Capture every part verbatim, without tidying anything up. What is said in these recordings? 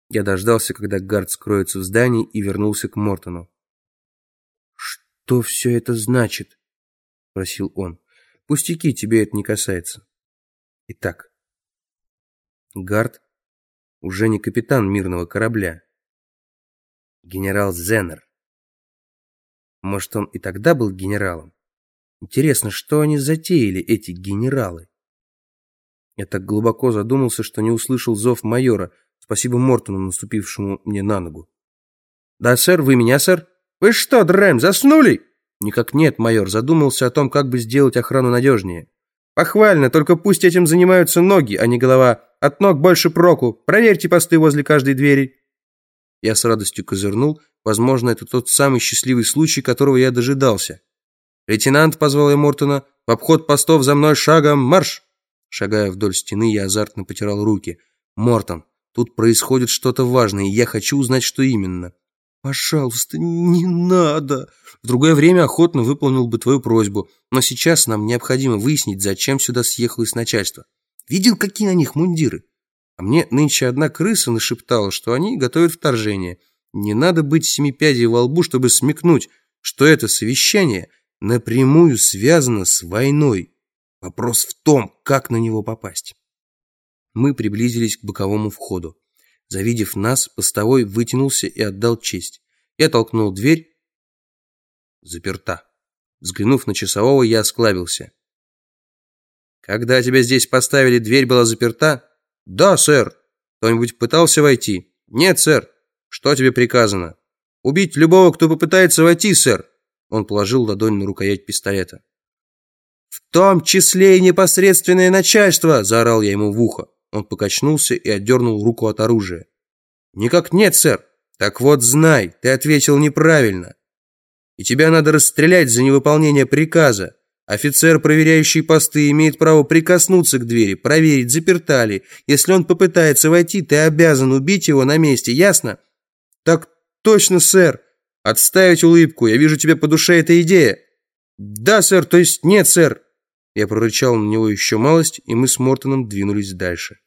Я дождался, когда Гард скроется в здании, и вернулся к Мортону. «Что все это значит?» — спросил он. «Пустяки, тебе это не касается». Итак, Гард уже не капитан мирного корабля. Генерал Зеннер. Может, он и тогда был генералом? Интересно, что они затеяли, эти генералы? Я так глубоко задумался, что не услышал зов майора. Спасибо Мортону, наступившему мне на ногу. «Да, сэр, вы меня, сэр?» «Вы что, Драйм, заснули?» «Никак нет, майор. Задумался о том, как бы сделать охрану надежнее». «Похвально, только пусть этим занимаются ноги, а не голова. От ног больше проку. Проверьте посты возле каждой двери». Я с радостью козырнул. Возможно, это тот самый счастливый случай, которого я дожидался. «Лейтенант», — позвал я Мортона, — «в обход постов за мной шагом марш!» Шагая вдоль стены, я азартно потирал руки. «Мортон, тут происходит что-то важное, и я хочу узнать, что именно». «Пожалуйста, не надо!» «В другое время охотно выполнил бы твою просьбу, но сейчас нам необходимо выяснить, зачем сюда съехалось начальство. Видел, какие на них мундиры? А мне нынче одна крыса нашептала, что они готовят вторжение. Не надо быть семипядей во лбу, чтобы смекнуть, что это совещание напрямую связано с войной. Вопрос в том, как на него попасть». Мы приблизились к боковому входу. Завидев нас, постовой вытянулся и отдал честь. Я толкнул дверь. Заперта. Взглянув на часового, я осклабился. «Когда тебя здесь поставили, дверь была заперта?» «Да, сэр». «Кто-нибудь пытался войти?» «Нет, сэр». «Что тебе приказано?» «Убить любого, кто попытается войти, сэр». Он положил ладонь на рукоять пистолета. «В том числе и непосредственное начальство!» – заорал я ему в ухо. Он покачнулся и отдернул руку от оружия. «Никак нет, сэр». «Так вот, знай, ты ответил неправильно. И тебя надо расстрелять за невыполнение приказа. Офицер, проверяющий посты, имеет право прикоснуться к двери, проверить, заперта ли. Если он попытается войти, ты обязан убить его на месте, ясно?» «Так точно, сэр». «Отставить улыбку, я вижу, тебе по душе эта идея». «Да, сэр, то есть нет, сэр». Я прорычал на него еще малость, и мы с Мортоном двинулись дальше.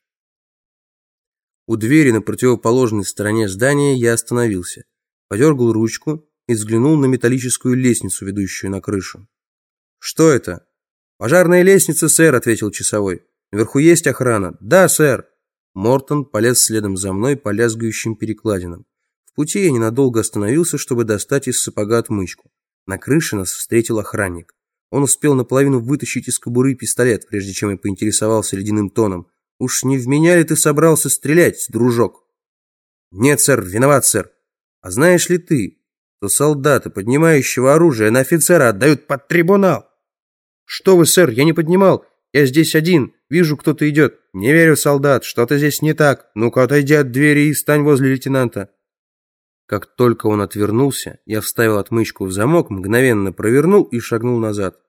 У двери на противоположной стороне здания я остановился, подергал ручку и взглянул на металлическую лестницу, ведущую на крышу. «Что это?» «Пожарная лестница, сэр», — ответил часовой. «Наверху есть охрана?» «Да, сэр». Мортон полез следом за мной по лязгающим перекладинам. В пути я ненадолго остановился, чтобы достать из сапога отмычку. На крыше нас встретил охранник. Он успел наполовину вытащить из кобуры пистолет, прежде чем я поинтересовался ледяным тоном. «Уж не в меня ли ты собрался стрелять, дружок?» «Нет, сэр, виноват, сэр. А знаешь ли ты, что солдата, поднимающего оружие на офицера, отдают под трибунал?» «Что вы, сэр, я не поднимал. Я здесь один. Вижу, кто-то идет». «Не верю, солдат, что-то здесь не так. Ну-ка, отойди от двери и стань возле лейтенанта». Как только он отвернулся, я вставил отмычку в замок, мгновенно провернул и шагнул назад.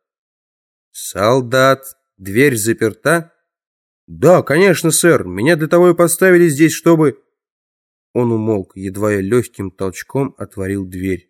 «Солдат, дверь заперта?» «Да, конечно, сэр. Меня для того и поставили здесь, чтобы...» Он умолк, едва я легким толчком отворил дверь.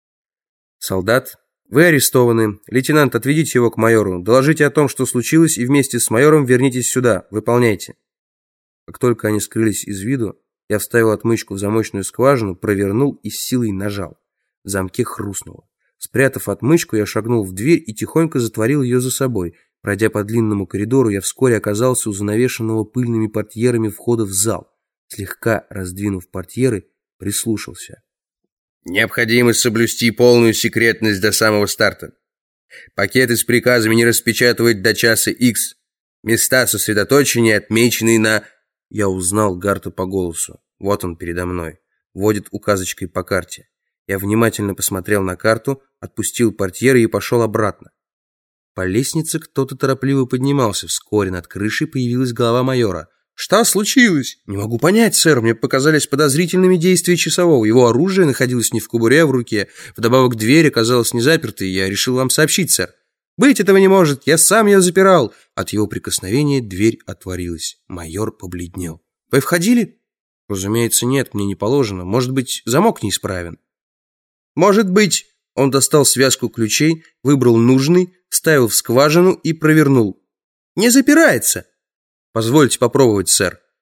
«Солдат, вы арестованы. Лейтенант, отведите его к майору. Доложите о том, что случилось, и вместе с майором вернитесь сюда. Выполняйте». Как только они скрылись из виду, я вставил отмычку в замочную скважину, провернул и с силой нажал. В замке хрустнуло. Спрятав отмычку, я шагнул в дверь и тихонько затворил ее за собой. Пройдя по длинному коридору, я вскоре оказался у занавешенного пыльными портьерами входа в зал. Слегка раздвинув портьеры, прислушался. «Необходимо соблюсти полную секретность до самого старта. Пакеты с приказами не распечатывать до часа Х. Места сосредоточения отмечены на...» Я узнал Гарта по голосу. Вот он передо мной. Водит указочкой по карте. Я внимательно посмотрел на карту, отпустил портьеры и пошел обратно. По лестнице кто-то торопливо поднимался. Вскоре над крышей появилась голова майора. «Что случилось?» «Не могу понять, сэр. Мне показались подозрительными действия часового. Его оружие находилось не в кобуре, а в руке. Вдобавок дверь оказалась не запертой. Я решил вам сообщить, сэр». «Быть этого не может. Я сам ее запирал». От его прикосновения дверь отворилась. Майор побледнел. «Вы входили?» «Разумеется, нет. Мне не положено. Может быть, замок неисправен». «Может быть». Он достал связку ключей, выбрал нужный, вставил в скважину и провернул. «Не запирается». «Позвольте попробовать, сэр».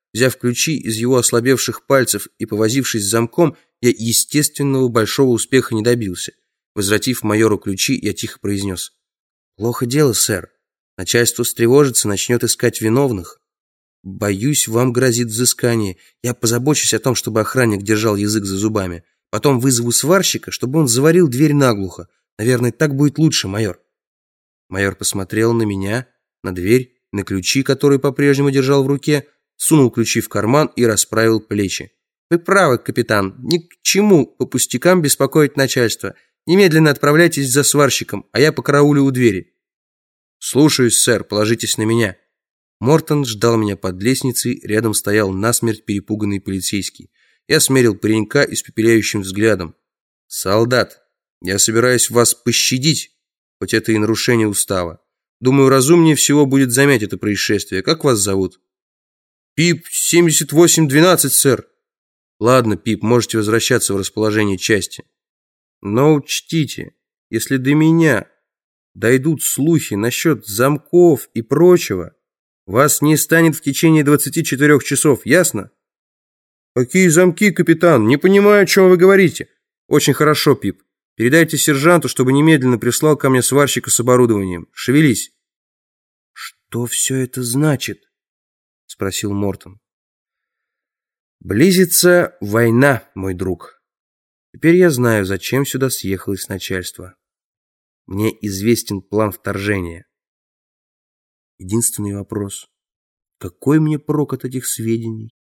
Взяв ключи из его ослабевших пальцев и повозившись с замком, я естественного большого успеха не добился. Возвратив майору ключи, я тихо произнес: «Плохо дело, сэр. Начальство встревожится, начнет искать виновных. Боюсь, вам грозит взыскание. Я позабочусь о том, чтобы охранник держал язык за зубами. Потом вызову сварщика, чтобы он заварил дверь наглухо. Наверное, так будет лучше, майор». Майор посмотрел на меня, на дверь, на ключи, которые по-прежнему держал в руке, сунул ключи в карман и расправил плечи. «Вы правы, капитан. Ни к чему по пустякам беспокоить начальство. Немедленно отправляйтесь за сварщиком, а я покараулю у двери». «Слушаюсь, сэр, положитесь на меня». Мортон ждал меня под лестницей, рядом стоял насмерть перепуганный полицейский. Я смерил паренька испепеляющим взглядом. «Солдат, я собираюсь вас пощадить, хоть это и нарушение устава. Думаю, разумнее всего будет замять это происшествие. Как вас зовут?» «Пип семьдесят восемь двенадцать, сэр». «Ладно, Пип, можете возвращаться в расположение части. Но учтите, если до меня дойдут слухи насчет замков и прочего, вас не станет в течение двадцати четырёх часов, ясно?» «Какие замки, капитан? Не понимаю, о чем вы говорите». «Очень хорошо, Пип. Передайте сержанту, чтобы немедленно прислал ко мне сварщика с оборудованием. Шевелись». «Что все это значит?» — спросил Мортон. «Близится война, мой друг. Теперь я знаю, зачем сюда съехалось начальство. Мне известен план вторжения. Единственный вопрос: какой мне прок от этих сведений?»